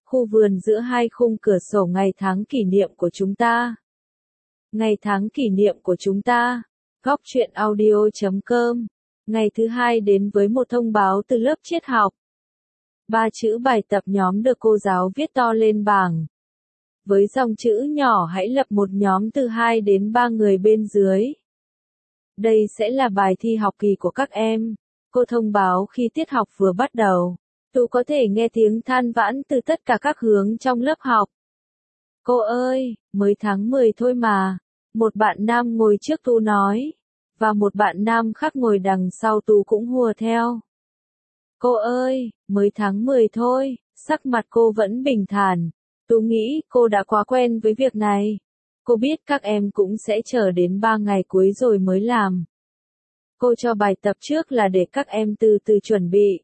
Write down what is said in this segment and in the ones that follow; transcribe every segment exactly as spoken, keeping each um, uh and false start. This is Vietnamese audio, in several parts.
khu vườn giữa hai khung cửa sổ ngày tháng kỷ niệm của chúng ta. Ngày tháng kỷ niệm của chúng ta. Góc truyện audio chấm com. Ngày thứ hai đến với một thông báo từ lớp triết học. Ba chữ bài tập nhóm được cô giáo viết to lên bảng. Với dòng chữ nhỏ hãy lập một nhóm từ hai đến ba người bên dưới. Đây sẽ là bài thi học kỳ của các em. Cô thông báo khi tiết học vừa bắt đầu. Tú có thể nghe tiếng than vãn từ tất cả các hướng trong lớp học. Cô ơi, mới tháng mười thôi mà. Một bạn nam ngồi trước Tú nói. Và một bạn nam khác ngồi đằng sau Tú cũng hùa theo. Cô ơi, mới tháng mười thôi, sắc mặt cô vẫn bình thản. Tú nghĩ cô đã quá quen với việc này. Cô biết các em cũng sẽ chờ đến ba ngày cuối rồi mới làm. Cô cho bài tập trước là để các em từ từ chuẩn bị.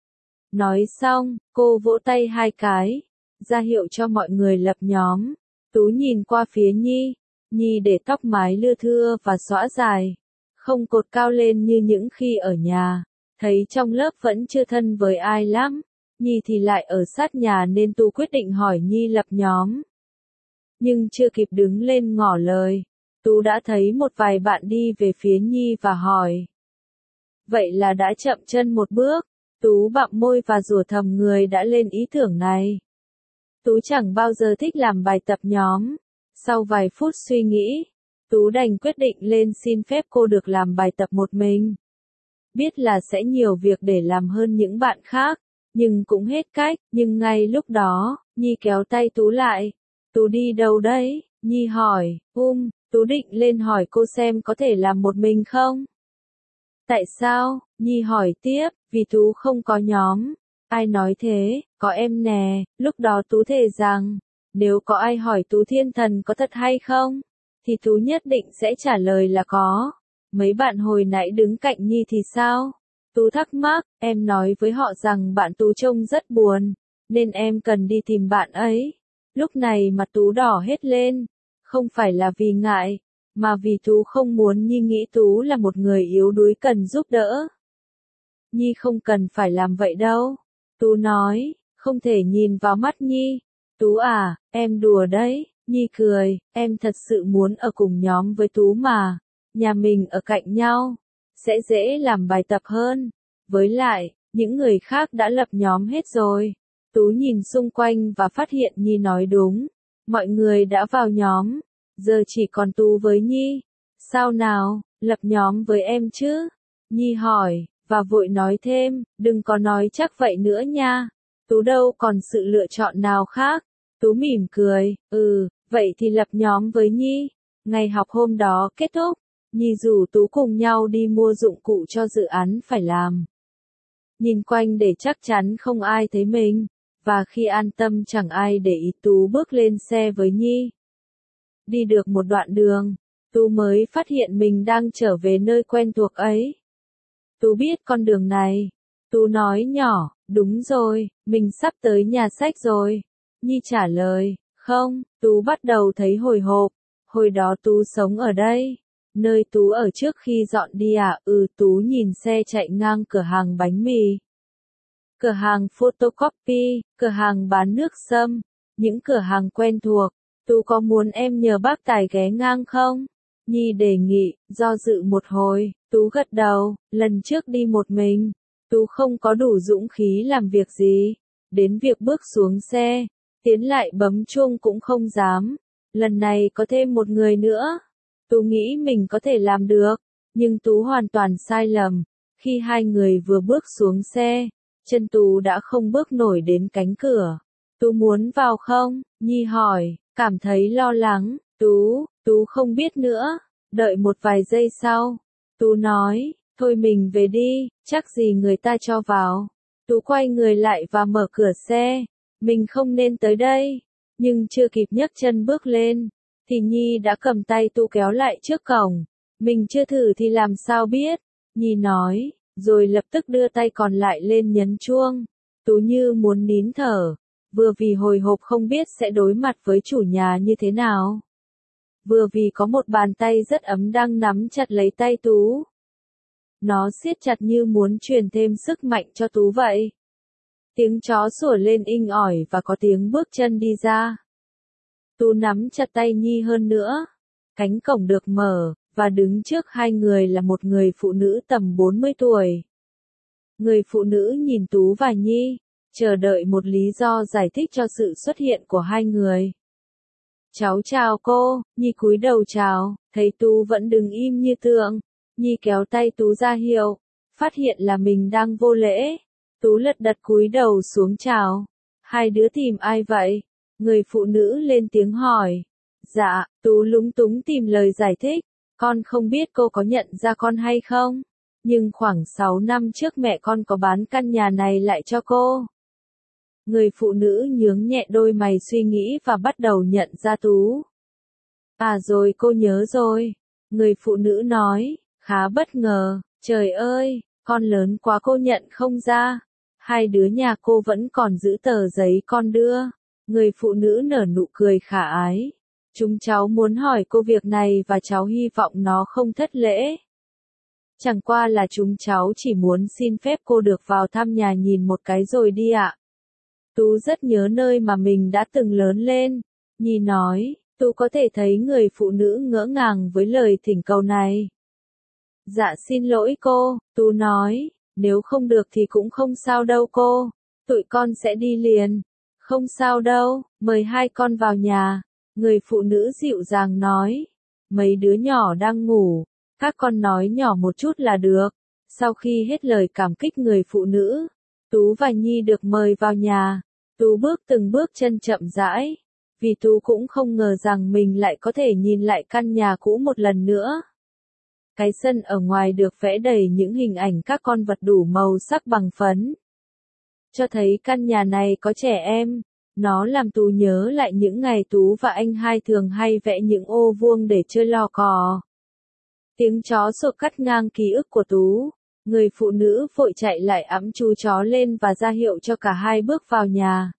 Nói xong, cô vỗ tay hai cái, ra hiệu cho mọi người lập nhóm. Tú nhìn qua phía Nhi. Nhi để tóc mái lưa thưa và xõa dài, không cột cao lên như những khi ở nhà. Thấy trong lớp vẫn chưa thân với ai lắm, Nhi thì lại ở sát nhà nên Tú quyết định hỏi Nhi lập nhóm. Nhưng chưa kịp đứng lên ngỏ lời, Tú đã thấy một vài bạn đi về phía Nhi và hỏi. Vậy là đã chậm chân một bước. Tú bặm môi và rủa thầm người đã lên ý tưởng này. Tú chẳng bao giờ thích làm bài tập nhóm. Sau vài phút suy nghĩ, Tú đành quyết định lên xin phép cô được làm bài tập một mình. Biết là sẽ nhiều việc để làm hơn những bạn khác, nhưng cũng hết cách. Nhưng ngay lúc đó, Nhi kéo tay Tú lại. Tú đi đâu đấy? Nhi hỏi. Um, Tú định lên hỏi cô xem có thể làm một mình không? Tại sao? Nhi hỏi tiếp. Vì Tú không có nhóm. Ai nói thế? Có em nè. Lúc đó Tú thề rằng, nếu có ai hỏi Tú thiên thần có thật hay không, thì Tú nhất định sẽ trả lời là có. Mấy bạn hồi nãy đứng cạnh Nhi thì sao? Tú thắc mắc. Em nói với họ rằng bạn Tú trông rất buồn, nên em cần đi tìm bạn ấy. Lúc này mặt Tú đỏ hết lên. Không phải là vì ngại, mà vì Tú không muốn Nhi nghĩ Tú là một người yếu đuối cần giúp đỡ. Nhi không cần phải làm vậy đâu. Tú nói, không thể nhìn vào mắt Nhi. Tú à, em đùa đấy. Nhi cười, em thật sự muốn ở cùng nhóm với Tú mà. Nhà mình ở cạnh nhau, sẽ dễ làm bài tập hơn. Với lại, những người khác đã lập nhóm hết rồi. Tú nhìn xung quanh và phát hiện Nhi nói đúng. Mọi người đã vào nhóm, giờ chỉ còn Tú với Nhi. Sao nào, lập nhóm với em chứ? Nhi hỏi, và vội nói thêm, đừng có nói chắc vậy nữa nha. Tú đâu còn sự lựa chọn nào khác. Tú mỉm cười, ừ, vậy thì lập nhóm với Nhi. Ngày học hôm đó kết thúc, Nhi rủ Tú cùng nhau đi mua dụng cụ cho dự án phải làm. Nhìn quanh để chắc chắn không ai thấy mình, và khi an tâm chẳng ai để ý Tú bước lên xe với Nhi. Đi được một đoạn đường, Tú mới phát hiện mình đang trở về nơi quen thuộc ấy. Tú biết con đường này. Tú nói nhỏ, đúng rồi, mình sắp tới nhà sách rồi. Nhi trả lời, không. Tú bắt đầu thấy hồi hộp. Hồi đó Tú sống ở đây. Nơi Tú ở trước khi dọn đi à? Ừ. Tú nhìn xe chạy ngang cửa hàng bánh mì, cửa hàng photocopy, cửa hàng bán nước sâm, những cửa hàng quen thuộc. Tú có muốn em nhờ bác Tài ghé ngang không? Nhi đề nghị. Do dự một hồi, Tú gật đầu. Lần trước đi một mình, Tú không có đủ dũng khí làm việc gì. Đến việc bước xuống xe, tiến lại bấm chuông cũng không dám. Lần này có thêm một người nữa. Tú nghĩ mình có thể làm được. Nhưng Tú hoàn toàn sai lầm. Khi hai người vừa bước xuống xe, chân Tú đã không bước nổi đến cánh cửa. Tú muốn vào không? Nhi hỏi, cảm thấy lo lắng. Tú, Tú không biết nữa. Đợi một vài giây sau, Tú nói, thôi mình về đi, chắc gì người ta cho vào. Tú quay người lại và mở cửa xe. Mình không nên tới đây. Nhưng chưa kịp nhấc chân bước lên, thì Nhi đã cầm tay Tú kéo lại trước cổng. Mình chưa thử thì làm sao biết? Nhi nói, rồi lập tức đưa tay còn lại lên nhấn chuông. Tú như muốn nín thở, vừa vì hồi hộp không biết sẽ đối mặt với chủ nhà như thế nào, vừa vì có một bàn tay rất ấm đang nắm chặt lấy tay Tú. Nó siết chặt như muốn truyền thêm sức mạnh cho Tú vậy. Tiếng chó sủa lên inh ỏi và có tiếng bước chân đi ra. Tú nắm chặt tay Nhi hơn nữa. Cánh cổng được mở, và đứng trước hai người là một người phụ nữ tầm bốn mươi tuổi. Người phụ nữ nhìn Tú và Nhi, chờ đợi một lý do giải thích cho sự xuất hiện của hai người. Cháu chào cô, Nhi cúi đầu chào, thấy Tú vẫn đứng im như tượng. Nhi kéo tay Tú ra hiệu, phát hiện là mình đang vô lễ. Tú lật đật cúi đầu xuống chào. Hai đứa tìm ai vậy? Người phụ nữ lên tiếng hỏi. Dạ, Tú lúng túng tìm lời giải thích. Con không biết cô có nhận ra con hay không? Nhưng khoảng sáu năm trước mẹ con có bán căn nhà này lại cho cô. Người phụ nữ nhướng nhẹ đôi mày suy nghĩ và bắt đầu nhận ra Tú. À rồi cô nhớ rồi. Người phụ nữ nói, khá bất ngờ, trời ơi, con lớn quá cô nhận không ra. Hai đứa nhà cô vẫn còn giữ tờ giấy con đưa. Người phụ nữ nở nụ cười khả ái. Chúng cháu muốn hỏi cô việc này và cháu hy vọng nó không thất lễ. Chẳng qua là chúng cháu chỉ muốn xin phép cô được vào thăm nhà nhìn một cái rồi đi ạ. Tú rất nhớ nơi mà mình đã từng lớn lên. Nhi nói, Tú có thể thấy người phụ nữ ngỡ ngàng với lời thỉnh cầu này. Dạ xin lỗi cô, Tú nói, nếu không được thì cũng không sao đâu cô. Tụi con sẽ đi liền. Không sao đâu, mời hai con vào nhà. Người phụ nữ dịu dàng nói. Mấy đứa nhỏ đang ngủ. Các con nói nhỏ một chút là được. Sau khi hết lời cảm kích người phụ nữ, Tú và Nhi được mời vào nhà. Tú bước từng bước chân chậm rãi. Vì Tú cũng không ngờ rằng mình lại có thể nhìn lại căn nhà cũ một lần nữa. Cái sân ở ngoài được vẽ đầy những hình ảnh các con vật đủ màu sắc bằng phấn. Cho thấy căn nhà này có trẻ em. Nó làm Tú nhớ lại những ngày Tú và anh hai thường hay vẽ những ô vuông để chơi lò cò. Tiếng chó sủa cắt ngang ký ức của Tú. Người phụ nữ vội chạy lại ẵm chú chó lên và ra hiệu cho cả hai bước vào nhà.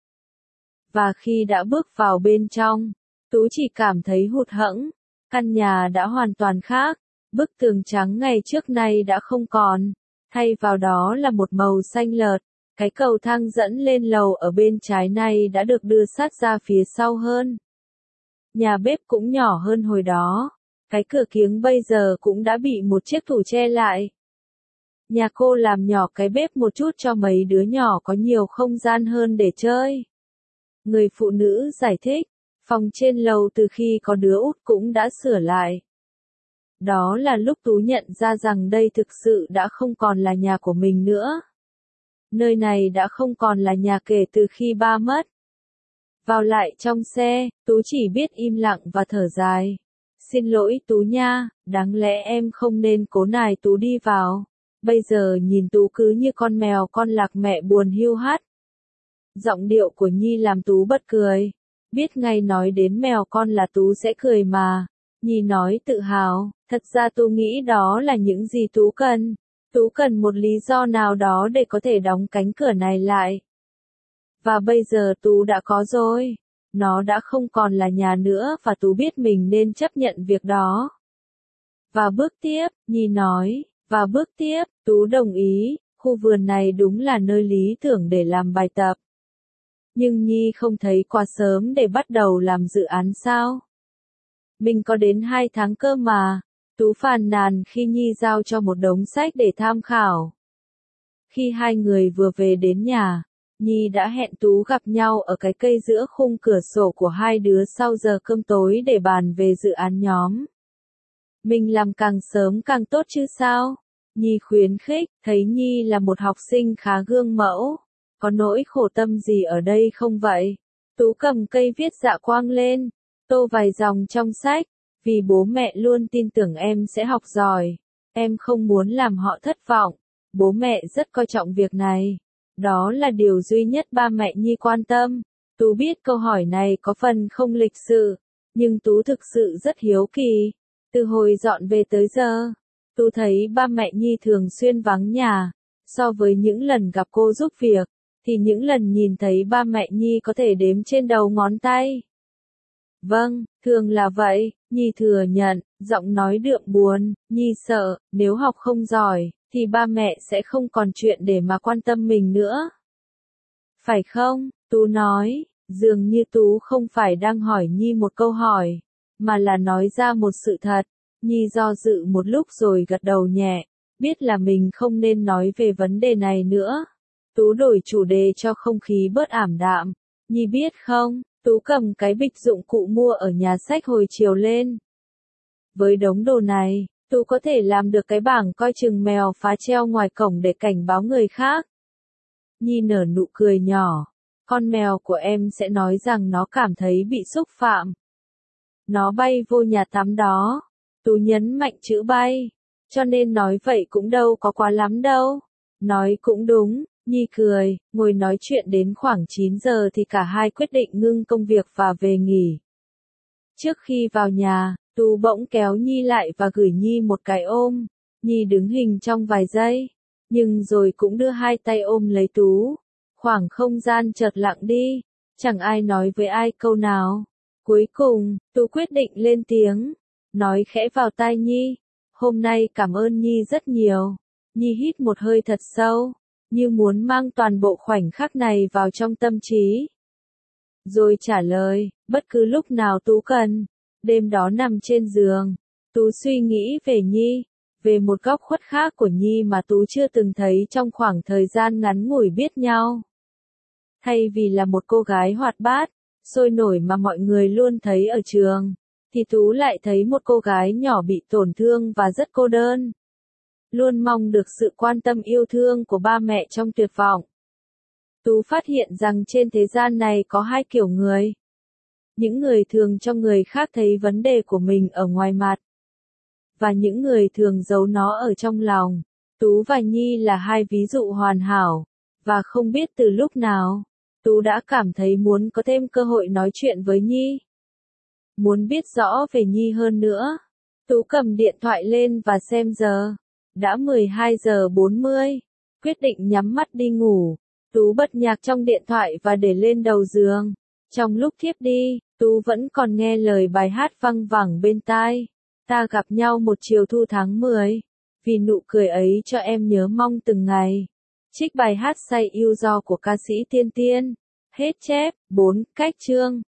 Và khi đã bước vào bên trong, Tú chỉ cảm thấy hụt hẫng. Căn nhà đã hoàn toàn khác. Bức tường trắng ngày trước nay đã không còn. Thay vào đó là một màu xanh lợt. Cái cầu thang dẫn lên lầu ở bên trái này đã được đưa sát ra phía sau hơn. Nhà bếp cũng nhỏ hơn hồi đó. Cái cửa kiếng bây giờ cũng đã bị một chiếc tủ che lại. Nhà cô làm nhỏ cái bếp một chút cho mấy đứa nhỏ có nhiều không gian hơn để chơi. Người phụ nữ giải thích, phòng trên lầu từ khi có đứa út cũng đã sửa lại. Đó là lúc Tú nhận ra rằng đây thực sự đã không còn là nhà của mình nữa. Nơi này đã không còn là nhà kể từ khi ba mất. Vào lại trong xe, Tú chỉ biết im lặng và thở dài. Xin lỗi Tú nha, đáng lẽ em không nên cố nài Tú đi vào. Bây giờ nhìn Tú cứ như con mèo con lạc mẹ buồn hiu hắt. Giọng điệu của Nhi làm Tú bật cười. Biết ngay nói đến mèo con là Tú sẽ cười mà. Nhi nói tự hào, thật ra Tú nghĩ đó là những gì Tú cần. Tú cần một lý do nào đó để có thể đóng cánh cửa này lại. Và bây giờ Tú đã có rồi. Nó đã không còn là nhà nữa và Tú biết mình nên chấp nhận việc đó. Và bước tiếp, Nhi nói, và bước tiếp, Tú đồng ý, khu vườn này đúng là nơi lý tưởng để làm bài tập. Nhưng Nhi không thấy quá sớm để bắt đầu làm dự án sao? Mình có đến hai tháng cơ mà. Tú phàn nàn khi Nhi giao cho một đống sách để tham khảo. Khi hai người vừa về đến nhà, Nhi đã hẹn Tú gặp nhau ở cái cây giữa khung cửa sổ của hai đứa sau giờ cơm tối để bàn về dự án nhóm. Mình làm càng sớm càng tốt chứ sao? Nhi khuyến khích, thấy Nhi là một học sinh khá gương mẫu. Có nỗi khổ tâm gì ở đây không vậy? Tú cầm cây viết dạ quang lên, tô vài dòng trong sách. Vì bố mẹ luôn tin tưởng em sẽ học giỏi. Em không muốn làm họ thất vọng. Bố mẹ rất coi trọng việc này. Đó là điều duy nhất ba mẹ Nhi quan tâm. Tú biết câu hỏi này có phần không lịch sự. Nhưng Tú thực sự rất hiếu kỳ. Từ hồi dọn về tới giờ, Tú thấy ba mẹ Nhi thường xuyên vắng nhà. So với những lần gặp cô giúp việc, thì những lần nhìn thấy ba mẹ Nhi có thể đếm trên đầu ngón tay. Vâng, thường là vậy, Nhi thừa nhận, giọng nói đượm buồn. Nhi sợ, nếu học không giỏi, thì ba mẹ sẽ không còn chuyện để mà quan tâm mình nữa. Phải không? Tú nói, dường như Tú không phải đang hỏi Nhi một câu hỏi, mà là nói ra một sự thật. Nhi do dự một lúc rồi gật đầu nhẹ, biết là mình không nên nói về vấn đề này nữa. Tú đổi chủ đề cho không khí bớt ảm đạm. Nhi biết không, Tú cầm cái bịch dụng cụ mua ở nhà sách hồi chiều lên. Với đống đồ này, Tú có thể làm được cái bảng coi chừng mèo phá treo ngoài cổng để cảnh báo người khác. Nhi nở nụ cười nhỏ. Con mèo của em sẽ nói rằng nó cảm thấy bị xúc phạm. Nó bay vô nhà tắm đó. Tú nhấn mạnh chữ bay. Cho nên nói vậy cũng đâu có quá lắm đâu. Nói cũng đúng. Nhi cười, ngồi nói chuyện đến khoảng chín giờ thì cả hai quyết định ngưng công việc và về nghỉ. Trước khi vào nhà, Tú bỗng kéo Nhi lại và gửi Nhi một cái ôm. Nhi đứng hình trong vài giây, nhưng rồi cũng đưa hai tay ôm lấy Tú. Khoảng không gian chợt lặng đi, chẳng ai nói với ai câu nào. Cuối cùng, Tú quyết định lên tiếng, nói khẽ vào tai Nhi. Hôm nay cảm ơn Nhi rất nhiều. Nhi hít một hơi thật sâu, như muốn mang toàn bộ khoảnh khắc này vào trong tâm trí. Rồi trả lời, bất cứ lúc nào Tú cần. Đêm đó nằm trên giường, Tú suy nghĩ về Nhi, về một góc khuất khác của Nhi mà Tú chưa từng thấy trong khoảng thời gian ngắn ngủi biết nhau. Thay vì là một cô gái hoạt bát, sôi nổi mà mọi người luôn thấy ở trường, thì Tú lại thấy một cô gái nhỏ bị tổn thương và rất cô đơn. Luôn mong được sự quan tâm yêu thương của ba mẹ trong tuyệt vọng. Tú phát hiện rằng trên thế gian này có hai kiểu người. Những người thường cho người khác thấy vấn đề của mình ở ngoài mặt. Và những người thường giấu nó ở trong lòng. Tú và Nhi là hai ví dụ hoàn hảo. Và không biết từ lúc nào, Tú đã cảm thấy muốn có thêm cơ hội nói chuyện với Nhi. Muốn biết rõ về Nhi hơn nữa. Tú cầm điện thoại lên và xem giờ. Đã mười hai giờ bốn mươi. Quyết định nhắm mắt đi ngủ. Tú bật nhạc trong điện thoại và để lên đầu giường. Trong lúc thiếp đi, Tú vẫn còn nghe lời bài hát văng vẳng bên tai. Ta gặp nhau một chiều thu tháng mười. Vì nụ cười ấy cho em nhớ mong từng ngày. Trích bài hát Say yêu do của ca sĩ Tiên Tiên. Hết chép. bốn. Cách chương.